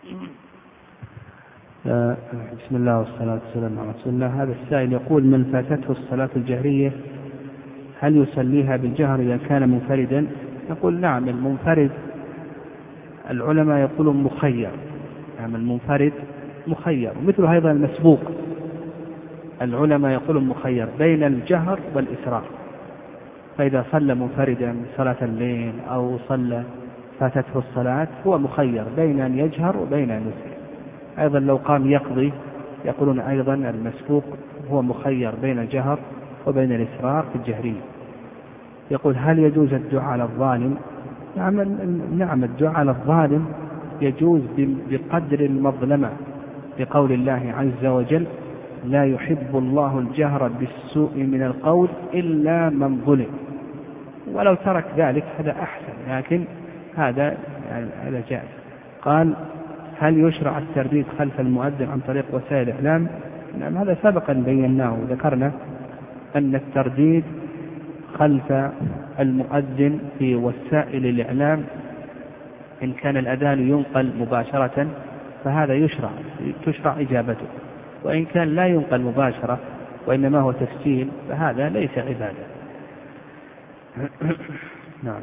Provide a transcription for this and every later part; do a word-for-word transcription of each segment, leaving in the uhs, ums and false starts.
بسم الله والصلاة والسلام على رسول الله. هذا السائل يقول: من فاتته الصلاة الجهرية هل يصليها بالجهر إذا كان منفردا؟ يقول: نعم، المنفرد العلماء يقولون مخير، نعم المنفرد مخير، ومثل أيضا المسبوق العلماء يقولون مخير بين الجهر والإسراء. فإذا صلى منفردا صلاة الليل أو صلى فاتته الصلاة هو مخير بين أن يجهر وبين أن يسر. أيضا لو قام يقضي يقولون أيضا المسبوق هو مخير بين الجهر وبين الإسرار في الجهرية. يقول: هل يجوز الدعاء على الظالم؟ نعم, نعم الدعاء على الظالم يجوز بقدر المظلمة، بقول الله عز وجل: لا يحب الله الجهر بالسوء من القول إلا من ظلم. ولو ترك ذلك هذا أحسن، لكن هذا هذا جائز. قال: هل يشرع الترديد خلف المؤذن عن طريق وسائل الإعلام؟ نعم هذا سبقا بيناه وذكرنا أن الترديد خلف المؤذن في وسائل الإعلام إن كان الأذان ينقل مباشرة فهذا يشرع تشرع إجابته، وإن كان لا ينقل مباشرة وإنما هو تسجيل فهذا ليس عبادة. نعم.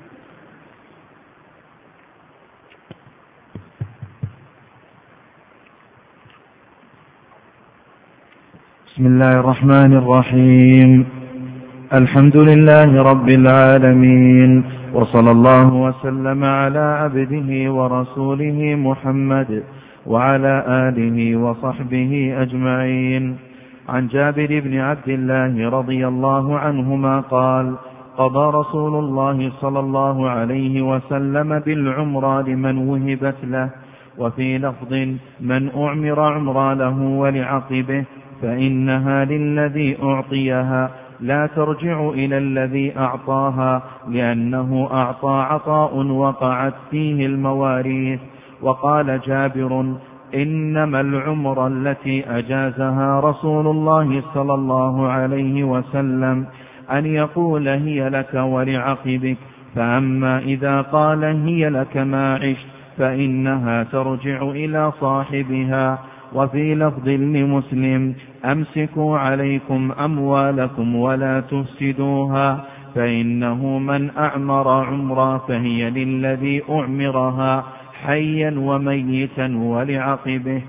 بسم الله الرحمن الرحيم. الحمد لله رب العالمين، وصلى الله وسلم على عبده ورسوله محمد وعلى آله وصحبه أجمعين. عن جابر بن عبد الله رضي الله عنهما قال: قضى رسول الله صلى الله عليه وسلم بالعمرة لمن وهبت له، وفي لفظ: من أعمر عمرا له ولعقبه، فإنها للذي أعطيها لا ترجع إلى الذي أعطاها، لأنه أعطى عطاء وقعت فيه المواريث. وقال جابر: إنما العمر التي أجازها رسول الله صلى الله عليه وسلم أن يقول هي لك ولعقبك، فأما إذا قال هي لك ما عشت فإنها ترجع إلى صاحبها. وفي لفظ لمسلم: أمسكوا عليكم أموالكم ولا تفسدوها، فإنه من أعمر عمرا فهي للذي أعمرها حيا وميتا ولعقبه.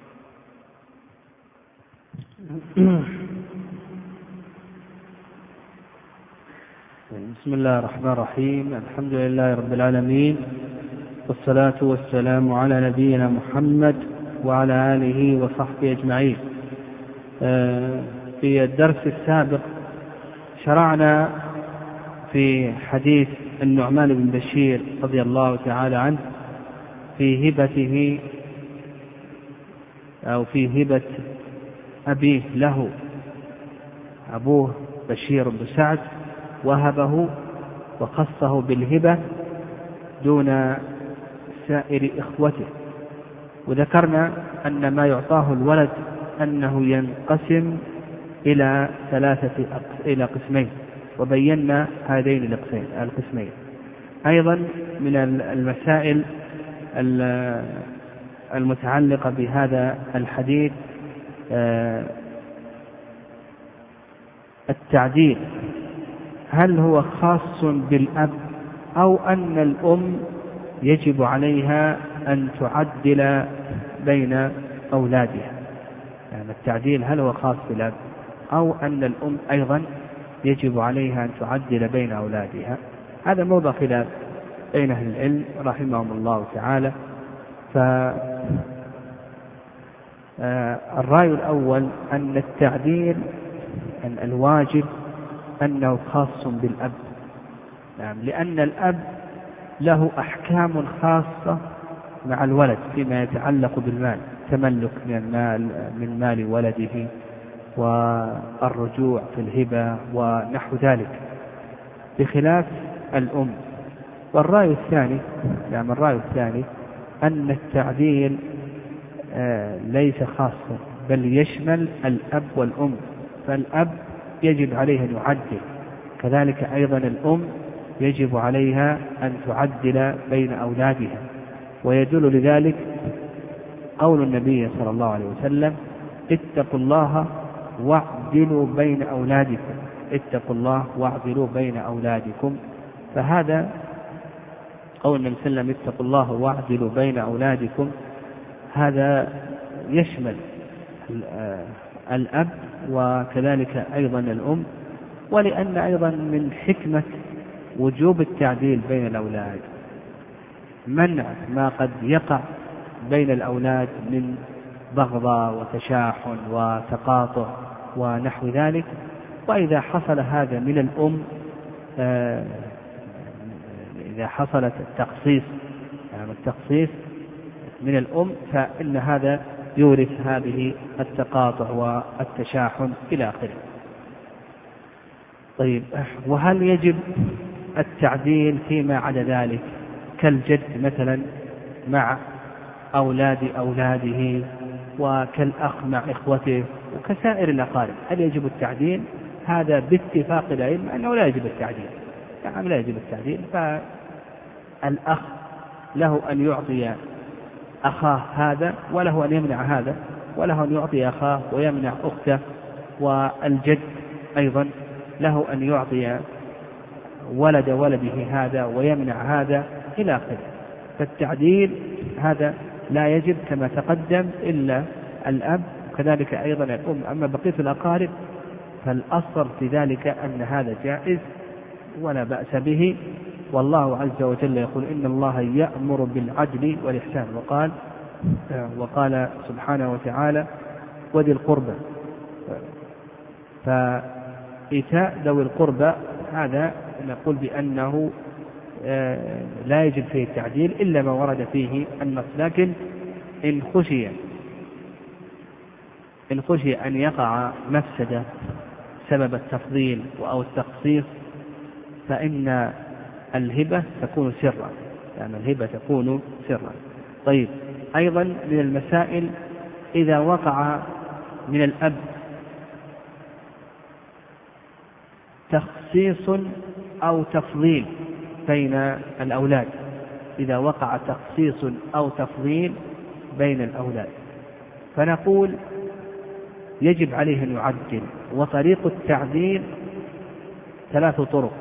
بسم الله الرحمن الرحيم. الحمد لله رب العالمين، والصلاة والسلام على نبينا محمد وعلى آله وصحبه أجمعين. في الدرس السابق شرعنا في حديث النعمان بن بشير رضي الله تعالى عنه في هبته أو في هبة أبيه له. أبوه بشير بن سعد وهبه وخصه بالهبة دون سائر إخوته. وذكرنا أن ما يعطاه الولد أنه ينقسم إلى ثلاثة إلى قسمين، وبينا هذين القسمين. أيضا من المسائل المتعلقة بهذا الحديث التعديل، هل هو خاص بالأب أو أن الأم يجب عليها أن تعدل بين أولادها؟ يعني التعديل هل هو خاص بالأب أو أن الأم أيضا يجب عليها أن تعدل بين أولادها؟ هذا موضع خلاف بين أهل العلم رحمهم الله تعالى. فالرأي الأول أن التعديل أن الواجب أنه خاص بالأب، نعم، لأن الأب له أحكام خاصة مع الولد فيما يتعلق بالمال، تملك من المال من مال ولده والرجوع في الهبة ونحو ذلك، بخلاف الأم. والرأي الثاني يعني الرأي الثاني أن التعديل ليس خاصا بل يشمل الأب والأم، فالأب يجب عليه أن يعدل، كذلك أيضا الأم يجب عليها أن تعدل بين أولادها. ويدل لذلك قول النبي صلى الله عليه وسلم اتقوا الله واعدلوا بين أولادكم، اتقوا الله واعدلوا بين أولادكم. فهذا قول النبي صلى الله عليه وسلم اتقوا الله واعدلوا بين أولادكم، هذا يشمل الأب وكذلك أيضا الأم، ولأن أيضا من حكمة وجوب التعديل بين الأولاد منع ما قد يقع بين الأولاد من بغضة وتشاحن وتقاطع ونحو ذلك. وإذا حصل هذا من الأم، آه إذا حصلت التخصيص يعني التخصيص من الأم، فإن هذا يورث هذه التقاطع والتشاحن إلى آخره. طيب، وهل يجب التعديل فيما عدا ذلك كالجد مثلا مع أولاد أولاده وكالأخ مع إخوته وكسائر الأقارب؟ هل يجب التعديل؟ هذا باتفاق العلم أنه لا يجب التعديل، يعني لا يجب التعديل. فالأخ له أن يعطي أخاه هذا وله أن يمنع هذا، وله أن يعطي أخاه ويمنع أخته، والجد أيضا له أن يعطي ولد ولده هذا ويمنع هذا إلى آخره. فالتعديل هذا لا يجب كما تقدم إلا الأب، كذلك أيضا الأم. أما بقية الأقارب فالأصل في ذلك أن هذا جائز ولا بأس به. والله عز وجل يقول إن الله يأمر بالعدل والإحسان، وقال وقال سبحانه وتعالى وذي القربى. فإيتاء ذوي القربى هذا نقول بأنه لا يجب فيه التعديل إلا ما ورد فيه النص. لكن إن خشي إن خشي أن يقع مفسدة سبب التفضيل أو التخصيص فإن الهبة تكون سرا، يعني الهبة تكون سرا. طيب، أيضا من المسائل إذا وقع من الأب تخصيص أو تفضيل بين الأولاد، إذا وقع تخصيص أو تفضيل بين الأولاد فنقول يجب عليه أن يعدل. وطريق التعديل ثلاث طرق،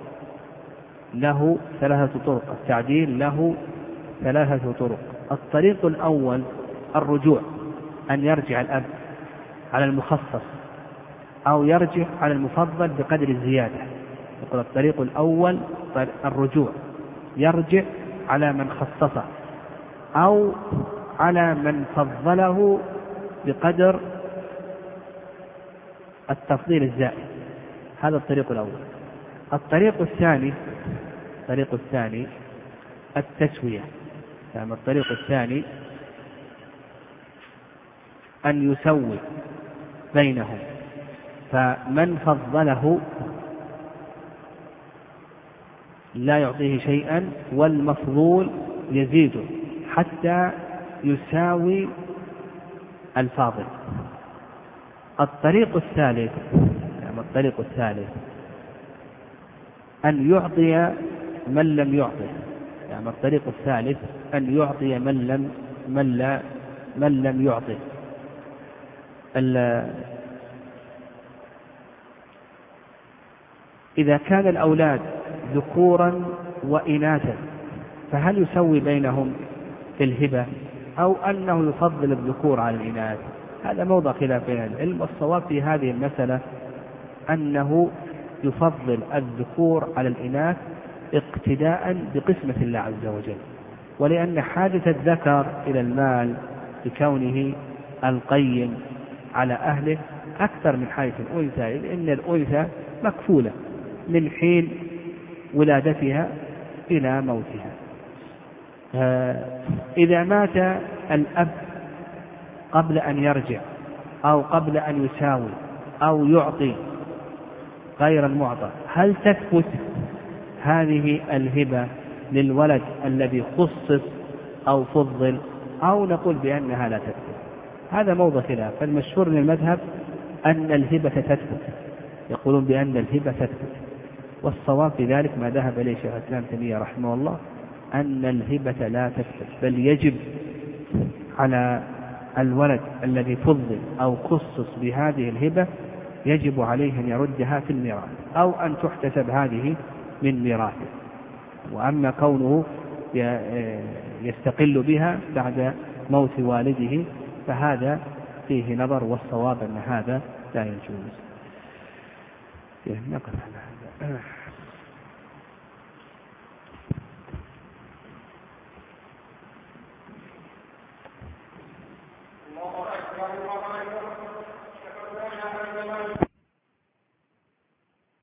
له ثلاثة طرق، التعديل له ثلاثة طرق. الطريق الأول الرجوع، أن يرجع الأب على المخصص أو يرجع على المفضل بقدر الزيادة. يقول الطريق الأول الرجوع، يرجع على من خصصه أو على من فضله بقدر التفضيل الزائد. هذا الطريق الأول. الطريق الثاني الطريق الثاني التسوية، يعني الطريق الثاني أن يسوي بينهم، فمن فضله لا يعطيه شيئا والمفضول يزيده حتى يساوي الفاضل. الطريق الثالث يعني الطريق الثالث أن يعطي من لم يعطي، يعني الطريق الثالث أن يعطي من لم من لا من لم يعطي. إذا كان الأولاد ذكورا وإناثا فهل يسوي بينهم في الهبة أو أنه يفضل الذكور على الإناث؟ هذا موضع خلاف بين العلم، والصواب في هذه المسألة أنه يفضل الذكور على الإناث اقتداء بقسمة الله عز وجل، ولأن حاجة الذكر إلى المال بكونه القيم على أهله أكثر من حاجة الأنثى، لأن الأنثى مكفولة من حين ولادتها إلى موتها. إذا مات الأب قبل أن يرجع أو قبل أن يساوي أو يعطي غير المعطى، هل تثبت هذه الهبة للولد الذي خصص أو فضل، أو نقول بأنها لا تثبت؟ هذا موضع خلاف. فالمشهور من المذهب أن الهبة تثبت، يقولون بأن الهبة تثبت، والصواب في ذلك ما ذهب إليه شيخ الإسلام ابن تيمية رحمه الله أن الهبة لا تثبت، بل يجب على الولد الذي فضل أو خصص بهذه الهبة يجب عليه أن يردها في الميراث أو أن تحتسب هذه من ميراثه. وأما كونه يستقل بها بعد موت والده فهذا فيه نظر، والصواب أن هذا لا يجوز. نقف على هذا.